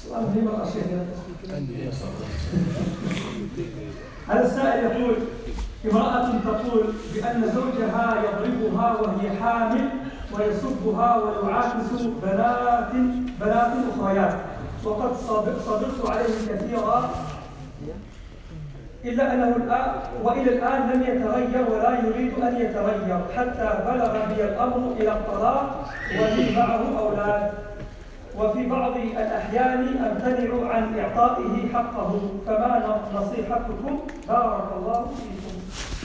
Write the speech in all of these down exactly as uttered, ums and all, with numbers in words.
سؤال مهم الأشياء. هذا السائل يقول: امرأة تقول بأن زوجها يضربها وهي حامل ويسبها ويعاكس بنات بنات أخريات، وقد صبرت عليه كثيرا إلا أنه الآن وإلى الآن لم يتغير ولا يريد أن يتغير، حتى بلغ بي الأمر إلى الطلاق ولي معه أولاد، وفي بعض الأحيان أمتنع عن إعطائه حقه، فما نصيحتكم؟ بارك الله فيكم.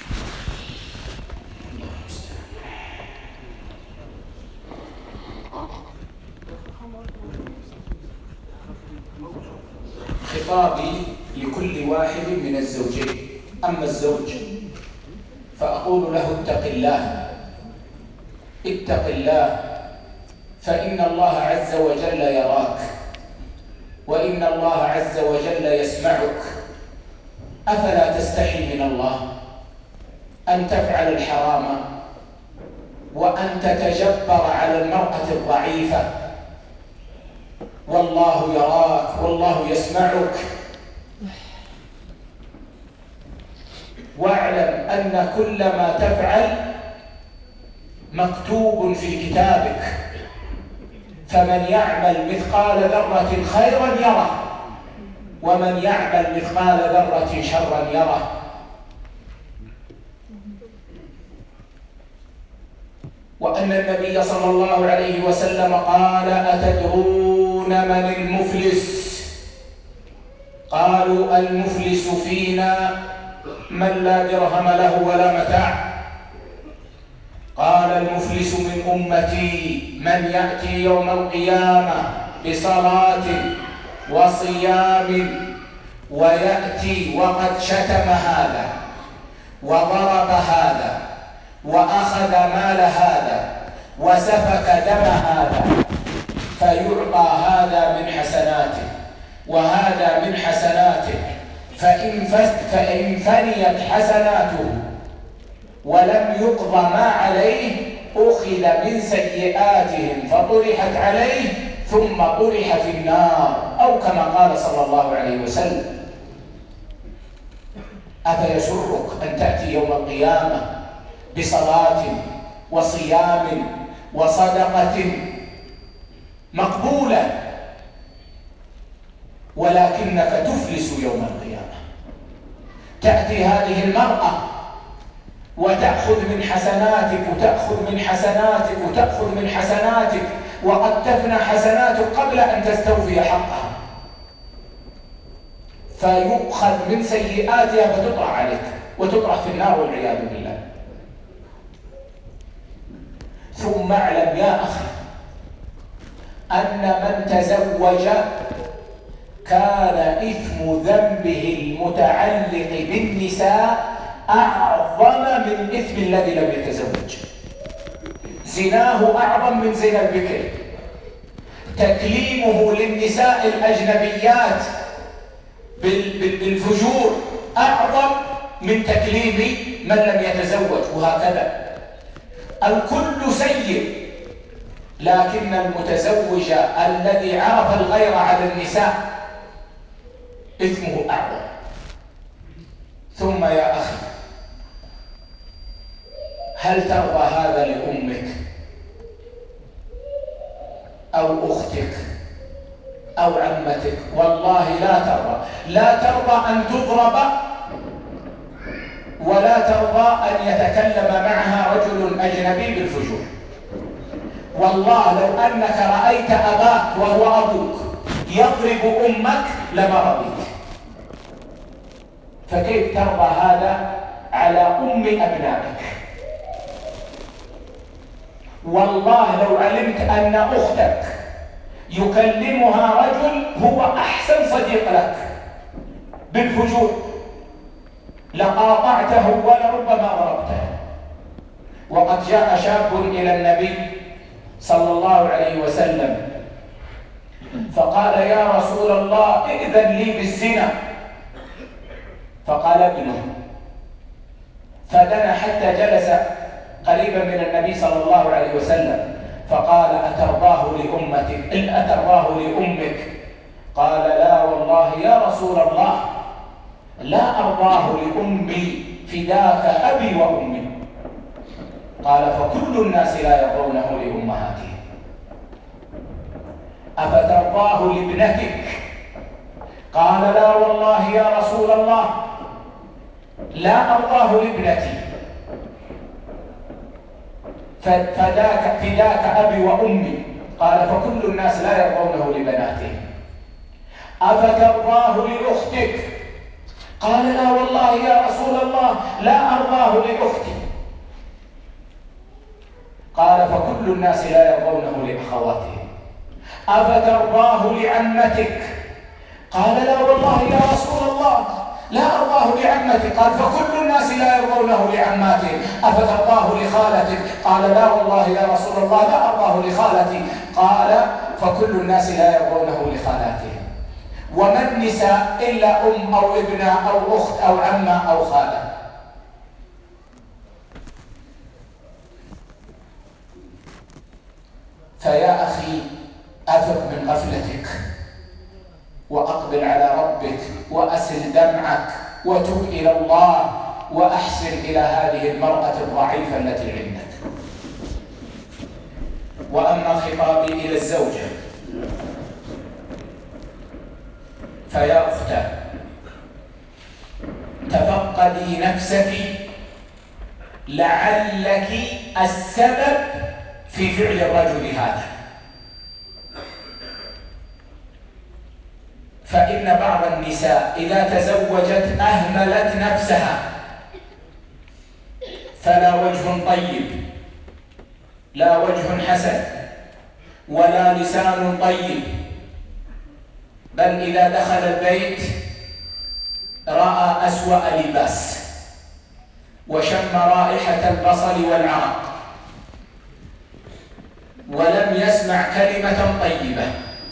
خطابي لكل واحد من الزوجين. أما الزوج فأقول له: اتق الله اتق الله، فإن الله عز وجل يراك، وإن الله عز وجل يسمعك. أفلا تستحي من الله أن تفعل الحرام وأن تتجبر على المرأة الضعيفة؟ والله يراك والله يسمعك. واعلم أن كل ما تفعل مكتوب في كتابك، فمن يعمل مثقال ذرة خيرا يره، ومن يعمل مثقال ذرة شرا يره. وأن النبي صلى الله عليه وسلم قال: أتدرون من المفلس؟ قالوا: المفلس فينا من لا درهم له ولا متاع. قال: المفلس من أمتي من يأتي يوم القيامة بصلاة وصيام، ويأتي وقد شتم هذا وضرب هذا وأخذ مال هذا وسفك دم هذا، فيعطى هذا من حسناته وهذا من حسناته، فإن, فإن فنيت حسناته ولم يقضى ما عليه أخذ من سيئاتهم فطرحت عليه ثم طرح في النار، أو كما قال صلى الله عليه وسلم. أفيسرك أن تأتي يوم القيامة بصلاة وصيام وصدقة مقبولة، ولكنك تفلس يوم القيامة؟ تأتي هذه المرأة وتأخذ من حسناتك وتأخذ من حسناتك وتأخذ من حسناتك، وقد تفنى حسناتك قبل أن تستوفي حقها، فيؤخذ من سيئاتها فتطرح عليك وتطرح في النار والعياذ بالله. ثم اعلم يا أخي أن من تزوج كان إثم ذنبه المتعلق بالنساء أعظم من إثم الذي لم يتزوج. زناه أعظم من زنا البكر، تكليمه للنساء الأجنبيات بالفجور أعظم من تكليم من لم يتزوج، وهكذا. الكل سيء، لكن المتزوج الذي عرف الغير على النساء إثمه أعظم. ثم يا أخي، هل ترضى هذا لأمك أو أختك أو عمتك؟ والله لا ترضى. لا ترضى أن تضرب، ولا ترضى أن يتكلم معها رجل أجنبي بالفجور. والله لو أنك رأيت أباك وهو أبوك يضرب أمك لما رضيت، فكيف ترضى هذا على أم أبنائك؟ والله لو علمت أن أختك يكلمها رجل هو أحسن صديق لك بالفجور لقاطعته ولربما ضربته. وقد جاء شاب إلى النبي صلى الله عليه وسلم فقال: يا رسول الله ائذن لي بالزنا. فقال: ابنه. فدنا حتى جلس قريبا من النبي صلى الله عليه وسلم فقال: أترضاه لأمتك؟ إن أترضاه لأمك قال لا والله يا رسول الله لا أرضاه لأمي فداك أبي وأمي. قال فكل الناس لا يرضونه لأمهاتهم أفترضاه لابنتك؟ قال لا والله يا رسول الله لا أرضاه لابنتي فداك فداك أبي وأمي. قال فكل الناس لا يرضونه لبناتهم أفترضاه لأختك؟ قال لا والله يا رسول الله لا أرضاه لأختي. قال فكل الناس لا يرضونه لأخواتهم أفترضاه لعمتك؟ قال لا والله يا رسول الله لا أرضاه لعمتك. قال فكل الناس لا يرضونه لعماتهم أفترضاه لخالتك؟ قال لا والله يا رسول الله لا أرضاه لخالتي. قال فكل الناس لا يرضونه لخالاتهم. وما النساء إلا أم أو ابنة أو أخت أو عمة أو خالة. فيا أخي أفق من غفلتك وأقبل على ربك وأسل دمعك وتب إلى الله وأحسن إلى هذه المرأة الضعيفة التي عندك. وأما خطابي إلى الزوجة فيا أختاه تفقدي نفسك لعلك السبب في فعل الرجل هذا. فإن بعض النساء إذا تزوجت أهملت نفسها فلا وجه طيب لا وجه حسن ولا لسان طيب، بل إذا دخل البيت رأى أسوأ لباس وشم رائحة البصل والعرق ولم يسمع كلمة طيبة.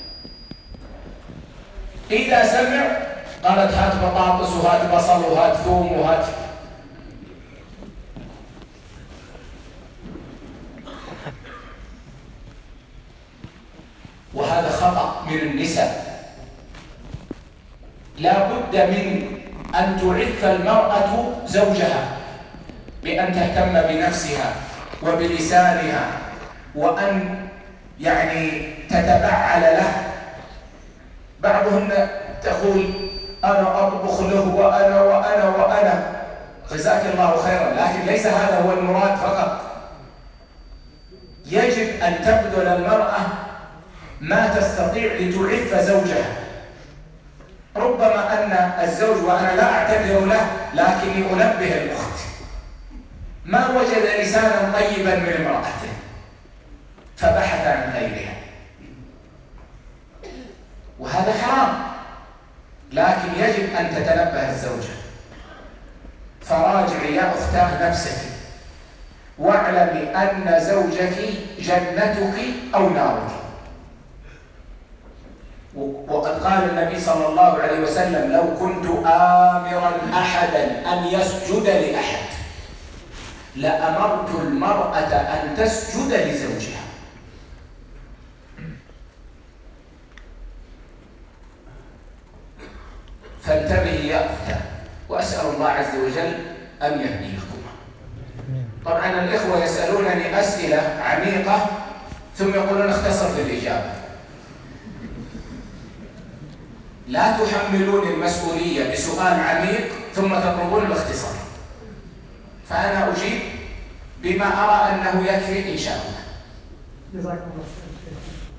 إذا سمع قالت هات بطاطس وهات بصل وهات ثوم وهات. وهذا خطأ من النساء. لا بد من أن تعف المرأة زوجها بأن تهتم بنفسها وبلسانها وأن يعني تتبعل له. بعضهن تقول أنا أطبخ له وأنا وأنا وأنا، جزاك الله خيرا، لكن ليس هذا هو المراد فقط. يجب أن تبذل المرأة ما تستطيع لتعف زوجها. ربما أن الزوج، وأنا لا أعتذر له لكني أنبه الأخت، ما وجد لسانا طيبا من امرأته فبحث عن غيرها، وهذا حرام. لكن يجب أن تتنبه الزوجة. فراجعي يا أختاه نفسك واعلمي أن زوجك جنتك أو نارك. وقد قال النبي صلى الله عليه وسلم لو كنت آمرا أحدا أن يسجد لأحد لأمرت المرأة أن تسجد لزوجها. فانتبهي يا أختاه، وأسأل الله عز وجل أن يهديكما. طبعا الإخوة يسألونني أسئلة عميقة ثم يقولون اختصر في الإجابة. لا تحملون المسؤولية بسؤال عميق ثم تطلبون الاختصار. فأنا أجيب بما أرى أنه يكفي إن شاء الله. جزاكم الله خير.